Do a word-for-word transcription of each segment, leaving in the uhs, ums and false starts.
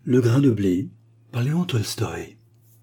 Le grain de blé, par Léon Tolstoï.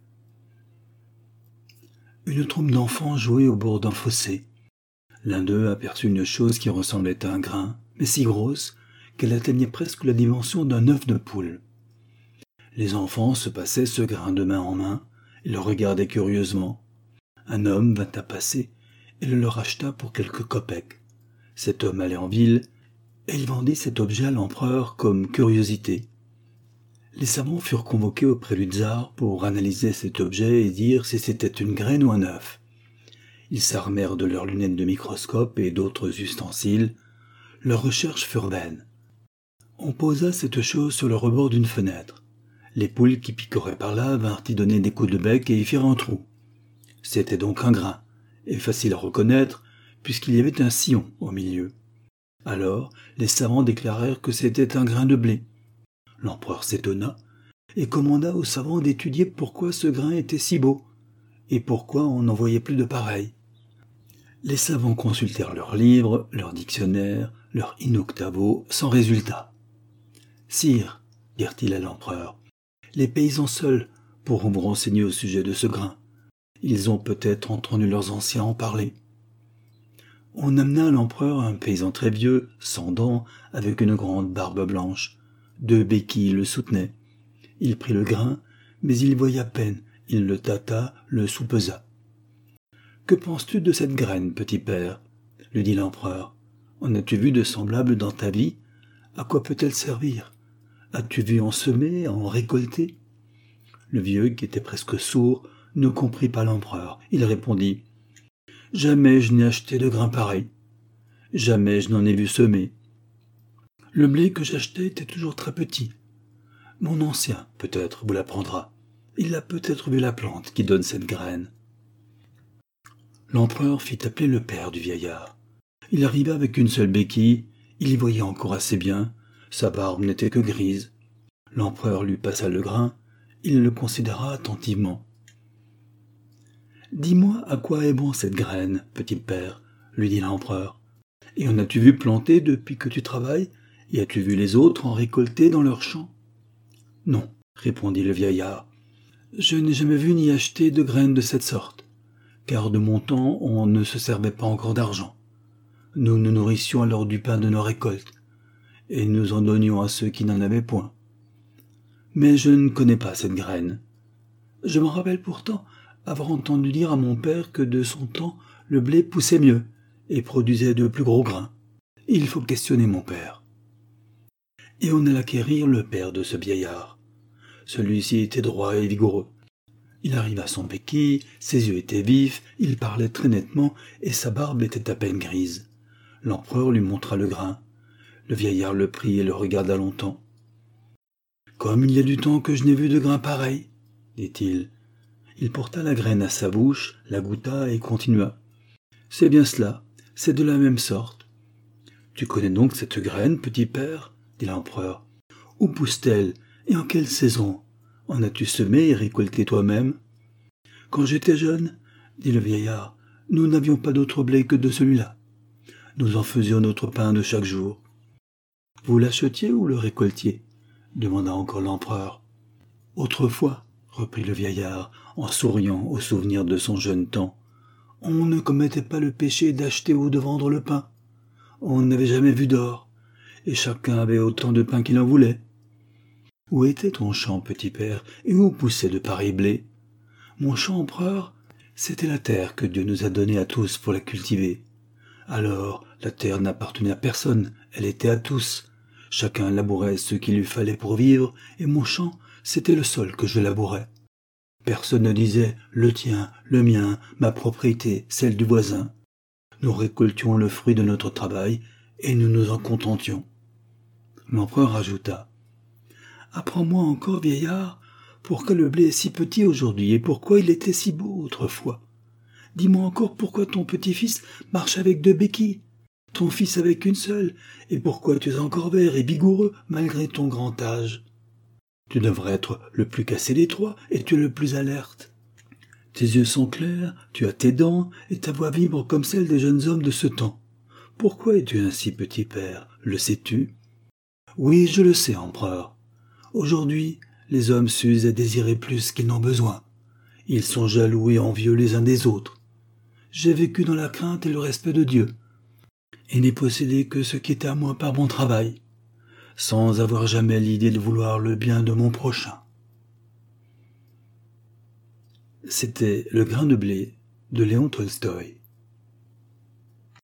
Une troupe d'enfants jouait au bord d'un fossé. L'un d'eux aperçut une chose qui ressemblait à un grain, mais si grosse qu'elle atteignait presque la dimension d'un œuf de poule. Les enfants se passaient ce grain de main en main et le regardaient curieusement. Un homme vint à passer et le leur acheta pour quelques kopecks. Cet homme allait en ville et il vendit cet objet à l'empereur comme curiosité. Les savants furent convoqués auprès du tsar pour analyser cet objet et dire si c'était une graine ou un œuf. Ils s'armèrent de leurs lunettes de microscope et d'autres ustensiles. Leurs recherches furent vaines. On posa cette chose sur le rebord d'une fenêtre. Les poules qui picoraient par là vinrent y donner des coups de bec et y firent un trou. C'était donc un grain, et facile à reconnaître, puisqu'il y avait un sillon au milieu. Alors, les savants déclarèrent que c'était un grain de blé. L'empereur s'étonna et commanda aux savants d'étudier pourquoi ce grain était si beau et pourquoi on n'en voyait plus de pareil. Les savants consultèrent leurs livres, leurs dictionnaires, leurs in-octavo, sans résultat. « Sire, dirent-ils à l'empereur, les paysans seuls pourront vous renseigner au sujet de ce grain. Ils ont peut-être entendu leurs anciens en parler. » On amena à l'empereur un paysan très vieux, sans dents, avec une grande barbe blanche. Deux béquilles le soutenaient. Il prit le grain, mais il voyait à peine. Il le tâta, le soupesa. « Que penses-tu de cette graine, petit père ?» lui dit l'empereur. « En as-tu vu de semblable dans ta vie? À quoi peut-elle servir? As-tu vu en semer, en récolter ?» Le vieux, qui était presque sourd, ne comprit pas l'empereur. Il répondit « Jamais je n'ai acheté de grain pareil. Jamais je n'en ai vu semer. Le blé que j'achetais était toujours très petit. Mon ancien, peut-être, vous l'apprendra. Il a peut-être vu la plante qui donne cette graine. » L'empereur fit appeler le père du vieillard. Il arriva avec une seule béquille, il y voyait encore assez bien, sa barbe n'était que grise. L'empereur lui passa le grain, il le considéra attentivement. « Dis-moi à quoi est bon cette graine, petit père, lui dit l'empereur. Et en as-tu vu planter depuis que tu travailles? Et as-tu vu les autres en récolter dans leurs champs? » « Non, répondit le vieillard, je n'ai jamais vu ni acheté de graines de cette sorte, car de mon temps on ne se servait pas encore d'argent. Nous nous nourrissions alors du pain de nos récoltes, et nous en donnions à ceux qui n'en avaient point. Mais je ne connais pas cette graine. Je me rappelle pourtant avoir entendu dire à mon père que de son temps le blé poussait mieux et produisait de plus gros grains. Il faut questionner mon père. » Et on alla quérir le père de ce vieillard. Celui-ci était droit et vigoureux. Il arriva sans béquille, ses yeux étaient vifs, il parlait très nettement et sa barbe était à peine grise. L'empereur lui montra le grain. Le vieillard le prit et le regarda longtemps. « Comme il y a du temps que je n'ai vu de grain pareil, » dit-il. Il porta la graine à sa bouche, la goûta et continua. « C'est bien cela, c'est de la même sorte. »« Tu connais donc cette graine, petit père ?» dit l'empereur. « Où pousse-t-elle et en quelle saison? En as-tu semé et récolté toi-même ?»« Quand j'étais jeune, dit le vieillard, nous n'avions pas d'autre blé que de celui-là. Nous en faisions notre pain de chaque jour. »« Vous l'achetiez ou le récoltiez ?» demanda encore l'empereur. « Autrefois, reprit le vieillard, en souriant au souvenir de son jeune temps, on ne commettait pas le péché d'acheter ou de vendre le pain. On n'avait jamais vu d'or, et chacun avait autant de pain qu'il en voulait. Où était ton champ, petit père, et où poussait de pareils blés? Mon champ, empereur, c'était la terre que Dieu nous a donnée à tous pour la cultiver. Alors, la terre n'appartenait à personne, elle était à tous. Chacun labourait ce qu'il lui fallait pour vivre, et mon champ, c'était le sol que je labourais. Personne ne disait « le tien, le mien, ma propriété, celle du voisin ». Nous récoltions le fruit de notre travail, et nous nous en contentions. L'empereur ajouta « Apprends-moi encore, vieillard, pourquoi le blé est si petit aujourd'hui et pourquoi il était si beau autrefois. Dis-moi encore pourquoi ton petit-fils marche avec deux béquilles, ton fils avec une seule, et pourquoi tu es encore vert et vigoureux malgré ton grand âge. Tu devrais être le plus cassé des trois et tu es le plus alerte. Tes yeux sont clairs, tu as tes dents et ta voix vibre comme celle des jeunes hommes de ce temps. Pourquoi es-tu ainsi, petit père, le sais-tu? Oui, je le sais, empereur. Aujourd'hui, les hommes s'usent à désirer plus qu'ils n'ont besoin. Ils sont jaloux et envieux les uns des autres. J'ai vécu dans la crainte et le respect de Dieu, et n'ai possédé que ce qui était à moi par mon travail, sans avoir jamais l'idée de vouloir le bien de mon prochain. C'était Le grain de blé de Léon Tolstoï.